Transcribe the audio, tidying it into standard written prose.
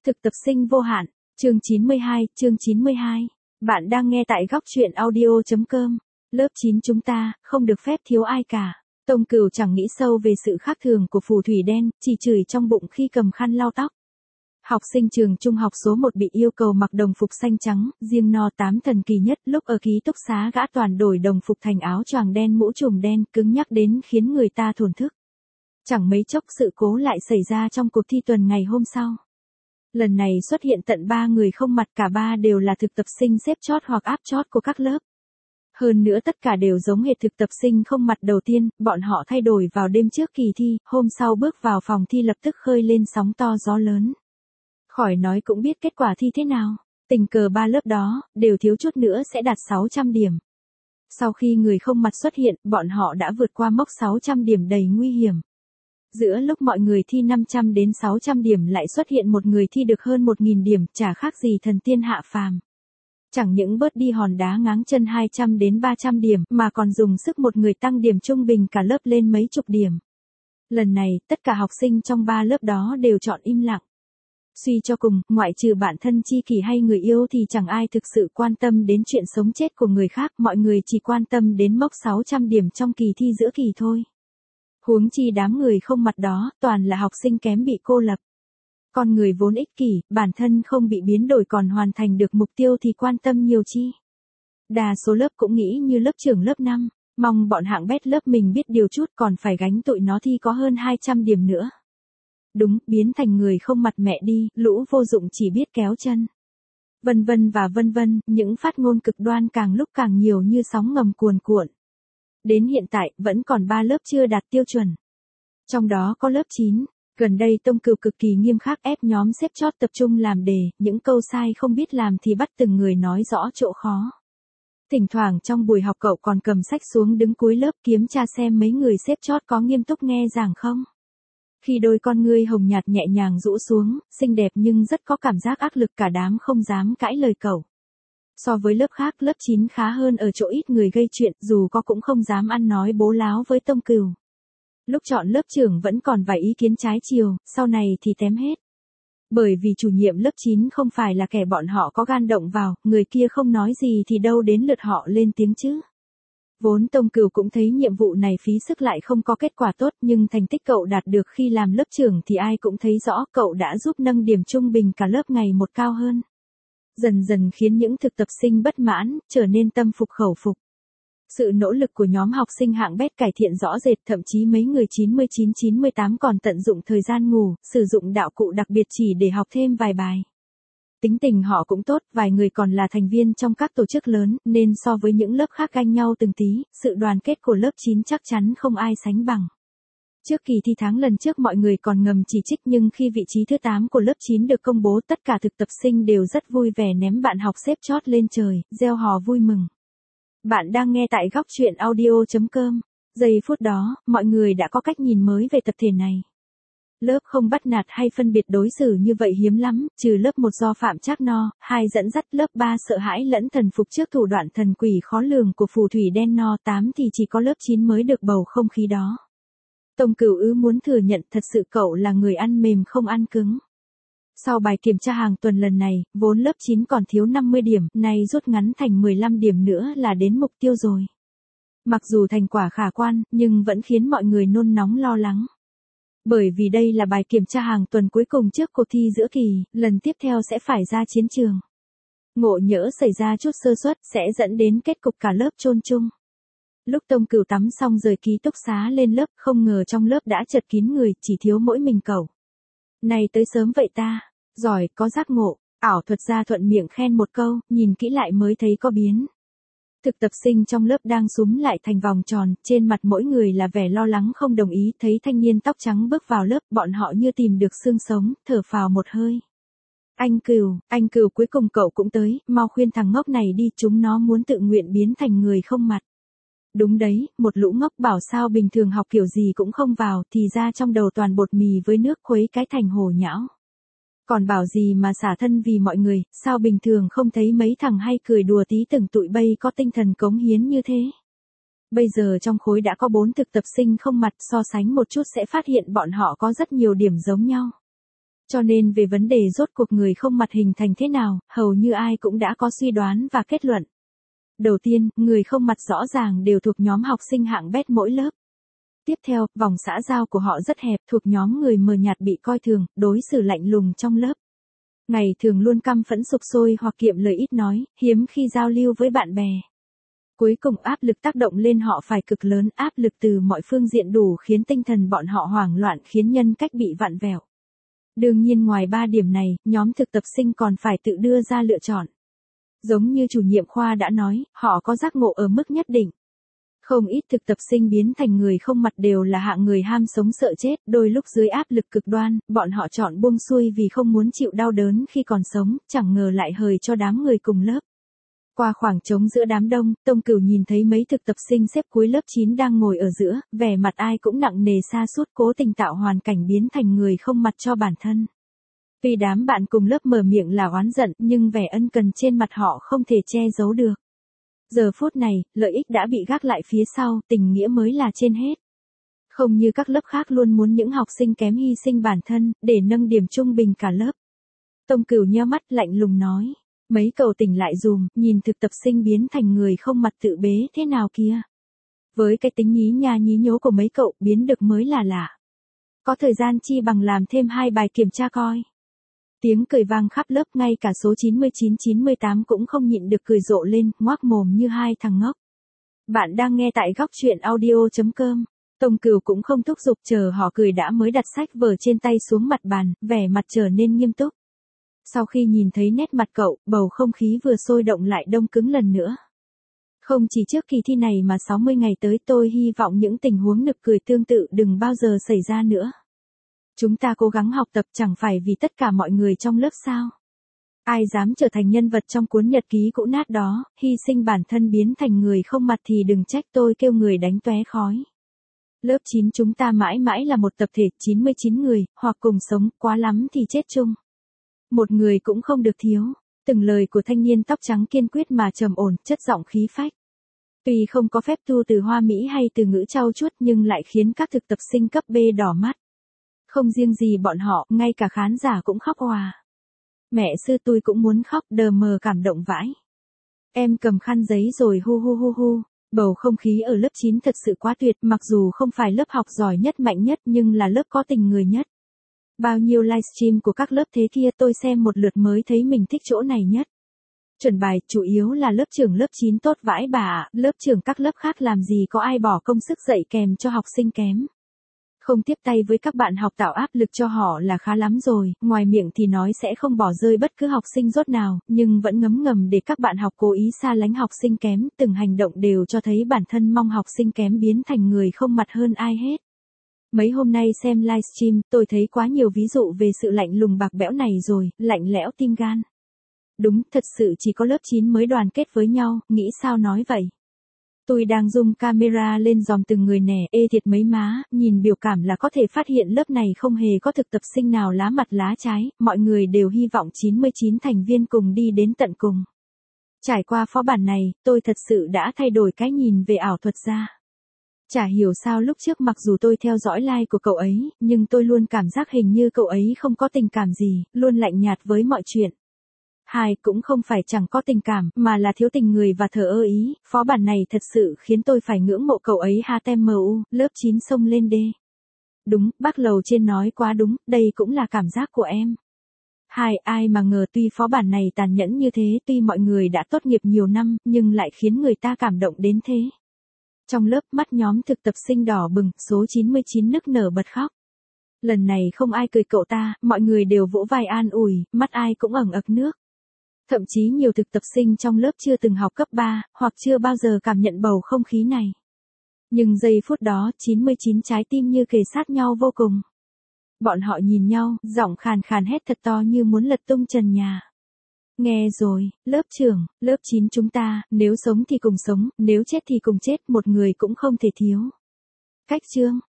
Thực tập sinh vô hạn, chương 92. Bạn đang nghe tại góc truyện audio.com. Lớp 9 chúng ta, không được phép thiếu ai cả. Tông Cửu chẳng nghĩ sâu về sự khác thường của phù thủy đen, chỉ chửi trong bụng khi cầm khăn lau tóc. Học sinh trường trung học số 1 bị yêu cầu mặc đồng phục xanh trắng, riêng no 8 thần kỳ nhất lúc ở ký túc xá gã toàn đổi đồng phục thành áo choàng đen mũ trùm đen cứng nhắc đến khiến người ta thổn thức. Chẳng mấy chốc sự cố lại xảy ra trong cuộc thi tuần ngày hôm sau. Lần này xuất hiện tận 3 người không mặt, cả ba đều là thực tập sinh xếp chót hoặc áp chót của các lớp. Hơn nữa tất cả đều giống hệt thực tập sinh không mặt đầu tiên, bọn họ thay đổi vào đêm trước kỳ thi, hôm sau bước vào phòng thi lập tức khơi lên sóng to gió lớn. Khỏi nói cũng biết kết quả thi thế nào, tình cờ ba lớp đó, đều thiếu chút nữa sẽ đạt 600 điểm. Sau khi người không mặt xuất hiện, bọn họ đã vượt qua mốc 600 điểm đầy nguy hiểm. Giữa lúc mọi người thi 500 đến 600 điểm lại xuất hiện một người thi được hơn 1.000 điểm, chả khác gì thần tiên hạ phàm. Chẳng những bớt đi hòn đá ngáng chân 200 đến 300 điểm, mà còn dùng sức một người tăng điểm trung bình cả lớp lên mấy chục điểm. Lần này, tất cả học sinh trong ba lớp đó đều chọn im lặng. Suy cho cùng, ngoại trừ bản thân tri kỷ hay người yêu thì chẳng ai thực sự quan tâm đến chuyện sống chết của người khác, mọi người chỉ quan tâm đến mốc 600 điểm trong kỳ thi giữa kỳ thôi. Huống chi đám người không mặt đó, toàn là học sinh kém bị cô lập. Con người vốn ích kỷ, bản thân không bị biến đổi còn hoàn thành được mục tiêu thì quan tâm nhiều chi. Đa số lớp cũng nghĩ như lớp trưởng lớp 5, mong bọn hạng bét lớp mình biết điều chút còn phải gánh tụi nó thi có hơn 200 điểm nữa. Đúng, biến thành người không mặt mẹ đi, lũ vô dụng chỉ biết kéo chân. Vân vân, những phát ngôn cực đoan càng lúc càng nhiều như sóng ngầm cuồn cuộn. Đến hiện tại, vẫn còn 3 lớp chưa đạt tiêu chuẩn. Trong đó có lớp 9. Gần đây Tông Cửu cực kỳ nghiêm khắc ép nhóm xếp chót tập trung làm đề, những câu sai không biết làm thì bắt từng người nói rõ chỗ khó. Thỉnh thoảng trong buổi học cậu còn cầm sách xuống đứng cuối lớp kiểm tra xem mấy người xếp chót có nghiêm túc nghe giảng không. Khi đôi con ngươi hồng nhạt nhẹ nhàng rũ xuống, xinh đẹp nhưng rất có cảm giác áp lực, cả đám không dám cãi lời cậu. So với lớp khác, lớp 9 khá hơn ở chỗ ít người gây chuyện, dù có cũng không dám ăn nói bố láo với Tông Cửu. Lúc chọn lớp trưởng vẫn còn vài ý kiến trái chiều, sau này thì tém hết. Bởi vì chủ nhiệm lớp 9 không phải là kẻ bọn họ có gan động vào, người kia không nói gì thì đâu đến lượt họ lên tiếng chứ. Vốn Tông Cửu cũng thấy nhiệm vụ này phí sức lại không có kết quả tốt, nhưng thành tích cậu đạt được khi làm lớp trưởng thì ai cũng thấy rõ, cậu đã giúp nâng điểm trung bình cả lớp ngày một cao hơn. Dần dần khiến những thực tập sinh bất mãn, trở nên tâm phục khẩu phục. Sự nỗ lực của nhóm học sinh hạng bét cải thiện rõ rệt, thậm chí mấy người 99-98 còn tận dụng thời gian ngủ, sử dụng đạo cụ đặc biệt chỉ để học thêm vài bài. Tính tình họ cũng tốt, vài người còn là thành viên trong các tổ chức lớn, nên so với những lớp khác ganh nhau từng tí, sự đoàn kết của lớp 9 chắc chắn không ai sánh bằng. Trước kỳ thi tháng lần trước mọi người còn ngầm chỉ trích, nhưng khi vị trí thứ 8 của lớp 9 được công bố, tất cả thực tập sinh đều rất vui vẻ ném bạn học xếp chót lên trời, reo hò vui mừng. Bạn đang nghe tại góc truyện audio.com. Giây phút đó, mọi người đã có cách nhìn mới về tập thể này. Lớp không bắt nạt hay phân biệt đối xử như vậy hiếm lắm, trừ lớp 1 do Phạm Trác No, 2 dẫn dắt, lớp 3 sợ hãi lẫn thần phục trước thủ đoạn thần quỷ khó lường của phù thủy đen No, 8 thì chỉ có lớp 9 mới được bầu không khí đó. Tông Cửu muốn thừa nhận thật sự cậu là người ăn mềm không ăn cứng. Sau bài kiểm tra hàng tuần lần này, vốn lớp 9 còn thiếu 50 điểm, nay rút ngắn thành 15 điểm nữa là đến mục tiêu rồi. Mặc dù thành quả khả quan, nhưng vẫn khiến mọi người nôn nóng lo lắng. Bởi vì đây là bài kiểm tra hàng tuần cuối cùng trước cuộc thi giữa kỳ, lần tiếp theo sẽ phải ra chiến trường. Ngộ nhỡ xảy ra chút sơ suất sẽ dẫn đến kết cục cả lớp chôn chung. Lúc Tông Cửu tắm xong rời ký túc xá lên lớp, không ngờ trong lớp đã chật kín người, chỉ thiếu mỗi mình cậu. Này tới sớm vậy ta, giỏi, có giác ngộ, ảo thuật ra thuận miệng khen một câu, nhìn kỹ lại mới thấy có biến. Thực tập sinh trong lớp đang súm lại thành vòng tròn, trên mặt mỗi người là vẻ lo lắng không đồng ý, thấy thanh niên tóc trắng bước vào lớp, bọn họ như tìm được xương sống, thở phào một hơi. Anh Cửu cuối cùng cậu cũng tới, mau khuyên thằng ngốc này đi, chúng nó muốn tự nguyện biến thành người không mặt. Đúng đấy, một lũ ngốc bảo sao bình thường học kiểu gì cũng không vào, thì ra trong đầu toàn bột mì với nước khuấy cái thành hồ nhão. Còn bảo gì mà xả thân vì mọi người, sao bình thường không thấy mấy thằng hay cười đùa tí từng tụi bay có tinh thần cống hiến như thế. Bây giờ trong khối đã có 4 thực tập sinh không mặt, so sánh một chút sẽ phát hiện bọn họ có rất nhiều điểm giống nhau. Cho nên về vấn đề rốt cuộc người không mặt hình thành thế nào, hầu như ai cũng đã có suy đoán và kết luận. Đầu tiên, người không mặt rõ ràng đều thuộc nhóm học sinh hạng bét mỗi lớp. Tiếp theo, vòng xã giao của họ rất hẹp, thuộc nhóm người mờ nhạt bị coi thường, đối xử lạnh lùng trong lớp. Ngày thường luôn căm phẫn sục sôi hoặc kiệm lời ít nói, hiếm khi giao lưu với bạn bè. Cuối cùng áp lực tác động lên họ phải cực lớn, áp lực từ mọi phương diện đủ khiến tinh thần bọn họ hoảng loạn, khiến nhân cách bị vặn vẹo. Đương nhiên ngoài 3 điểm này, nhóm thực tập sinh còn phải tự đưa ra lựa chọn. Giống như chủ nhiệm khoa đã nói, họ có giác ngộ ở mức nhất định. Không ít thực tập sinh biến thành người không mặt đều là hạng người ham sống sợ chết, đôi lúc dưới áp lực cực đoan, bọn họ chọn buông xuôi vì không muốn chịu đau đớn khi còn sống, chẳng ngờ lại hời cho đám người cùng lớp. Qua khoảng trống giữa đám đông, Tông Cửu nhìn thấy mấy thực tập sinh xếp cuối lớp 9 đang ngồi ở giữa, vẻ mặt ai cũng nặng nề sa sút, cố tình tạo hoàn cảnh biến thành người không mặt cho bản thân. Tuy đám bạn cùng lớp mở miệng là oán giận, nhưng vẻ ân cần trên mặt họ không thể che giấu được. Giờ phút này, lợi ích đã bị gác lại phía sau, tình nghĩa mới là trên hết. Không như các lớp khác luôn muốn những học sinh kém hy sinh bản thân, để nâng điểm trung bình cả lớp. Tông Cửu nheo mắt lạnh lùng nói. Mấy cậu tỉnh lại dùm, nhìn thực tập sinh biến thành người không mặt tự bế thế nào kia. Với cái tính nhí nha nhí nhố của mấy cậu, biến được mới là lạ. Có thời gian chi bằng làm thêm 2 bài kiểm tra coi. Tiếng cười vang khắp lớp, ngay cả số 99-98 cũng không nhịn được cười rộ lên, ngoác mồm như hai thằng ngốc. Bạn đang nghe tại góc truyện audio.com. Tông Cửu cũng không thúc giục chờ họ cười đã mới đặt sách vở trên tay xuống mặt bàn, vẻ mặt trở nên nghiêm túc. Sau khi nhìn thấy nét mặt cậu, bầu không khí vừa sôi động lại đông cứng lần nữa. Không chỉ trước kỳ thi này mà 60 ngày tới tôi hy vọng những tình huống nực cười tương tự đừng bao giờ xảy ra nữa. Chúng ta cố gắng học tập chẳng phải vì tất cả mọi người trong lớp sao. Ai dám trở thành nhân vật trong cuốn nhật ký cũ nát đó, hy sinh bản thân biến thành người không mặt thì đừng trách tôi kêu người đánh tóe khói. Lớp 9 chúng ta mãi mãi là một tập thể 99 người, hoặc cùng sống, quá lắm thì chết chung. Một người cũng không được thiếu. Từng lời của thanh niên tóc trắng kiên quyết mà trầm ổn, chất giọng khí phách. Tuy không có phép tu từ hoa mỹ hay từ ngữ trau chuốt nhưng lại khiến các thực tập sinh cấp B đỏ mắt. Không riêng gì bọn họ, ngay cả khán giả cũng khóc òa. Mẹ sư tôi cũng muốn khóc, đờ mờ cảm động vãi. Em cầm khăn giấy rồi hu hu hu hu. Bầu không khí ở lớp 9 thật sự quá tuyệt, mặc dù không phải lớp học giỏi nhất mạnh nhất nhưng là lớp có tình người nhất. Bao nhiêu livestream của các lớp thế kia tôi xem một lượt mới thấy mình thích chỗ này nhất. Chuẩn bài, chủ yếu là lớp trưởng lớp 9 tốt vãi bà ạ, lớp trưởng các lớp khác làm gì có ai bỏ công sức dạy kèm cho học sinh kém. Không tiếp tay với các bạn học tạo áp lực cho họ là khá lắm rồi, ngoài miệng thì nói sẽ không bỏ rơi bất cứ học sinh dốt nào, nhưng vẫn ngấm ngầm để các bạn học cố ý xa lánh học sinh kém, từng hành động đều cho thấy bản thân mong học sinh kém biến thành người không mặt hơn ai hết. Mấy hôm nay xem livestream, tôi thấy quá nhiều ví dụ về sự lạnh lùng bạc bẽo này rồi, lạnh lẽo tim gan. Đúng, thật sự chỉ có lớp 9 mới đoàn kết với nhau, nghĩ sao nói vậy. Tôi đang zoom camera lên dòm từng người nè, ê thiệt mấy má, nhìn biểu cảm là có thể phát hiện lớp này không hề có thực tập sinh nào lá mặt lá trái, mọi người đều hy vọng 99 thành viên cùng đi đến tận cùng. Trải qua phó bản này, tôi thật sự đã thay đổi cái nhìn về ảo thuật ra. Chả hiểu sao lúc trước mặc dù tôi theo dõi live của cậu ấy, nhưng tôi luôn cảm giác hình như cậu ấy không có tình cảm gì, luôn lạnh nhạt với mọi chuyện. Hai cũng không phải chẳng có tình cảm, mà là thiếu tình người và thờ ơ ý, phó bản này thật sự khiến tôi phải ngưỡng mộ cậu ấy HTMU, lớp 9 xông lên đê. Đúng, bác lầu trên nói quá đúng, đây cũng là cảm giác của em. Hai, ai mà ngờ tuy phó bản này tàn nhẫn như thế, tuy mọi người đã tốt nghiệp nhiều năm, nhưng lại khiến người ta cảm động đến thế. Trong lớp mắt nhóm thực tập sinh đỏ bừng, số 99 nức nở bật khóc. Lần này không ai cười cậu ta, mọi người đều vỗ vai an ủi, mắt ai cũng ẩn ực nước. Thậm chí nhiều thực tập sinh trong lớp chưa từng học cấp 3, hoặc chưa bao giờ cảm nhận bầu không khí này. Nhưng giây phút đó, 99 trái tim như kề sát nhau vô cùng. Bọn họ nhìn nhau, giọng khàn khàn hét thật to như muốn lật tung trần nhà. Nghe rồi, lớp trưởng, lớp 9 chúng ta, nếu sống thì cùng sống, nếu chết thì cùng chết, một người cũng không thể thiếu. Cách chương.